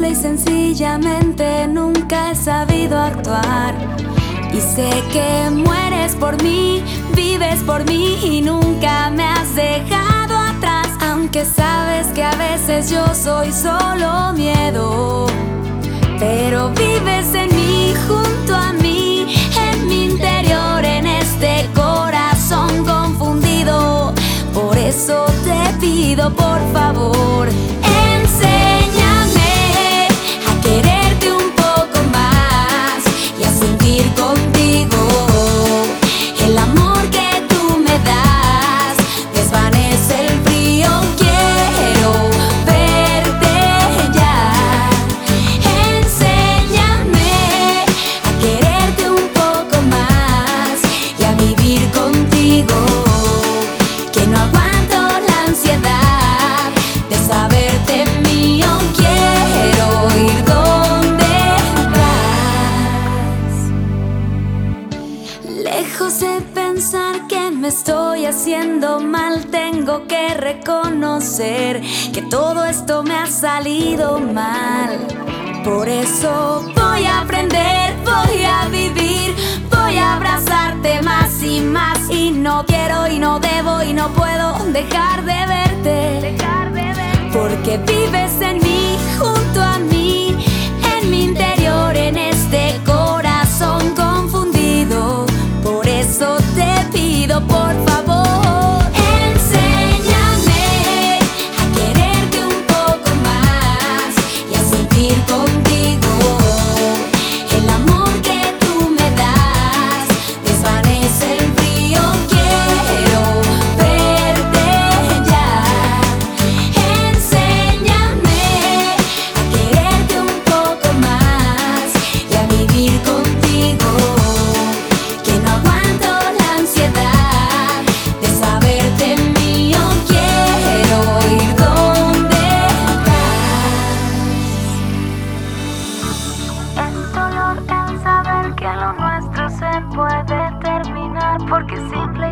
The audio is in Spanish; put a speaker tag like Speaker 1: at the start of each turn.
Speaker 1: simple y sencillamente nunca he sabido actuar. Y sé que mueres por mí, vives por mí y nunca me has dejado atrás. Aunque sabes que a veces yo soy solo miedo, pero vives en mí, junto a mí, en mi interior, en este corazón confundido. Por eso te pido, por favor, enséñame a quererte un poco más y a sentir contigo el amor que tú me das. Desvanece el frío, quiero verte ya. Enséñame a quererte un poco más y a vivir contigo, que no aguanto la ansiedad de saberte mío. Quiero ir donde vas. Lejos de pensar que me estoy haciendo mal, tengo que reconocer que todo esto me ha salido mal. Por eso voy a aprender, voy a vivir, voy a abrazarte más y más. Y no quiero y no debo y no puedo dejar de verte, porque vives en mí, junto a mí, en mi interior, en este corazón confundido. Por eso te pido, por favor, enséñame a quererte un poco más y a sentir contigo el amor que tú me das. Desvanece el frío, quiero verte ya. Enséñame a quererte un poco más y a vivir contigo, que no aguanto la ansiedad de saberte mío. Quiero ir donde vas. Es dolor el saber que lo nuestro se puede terminar, porque simple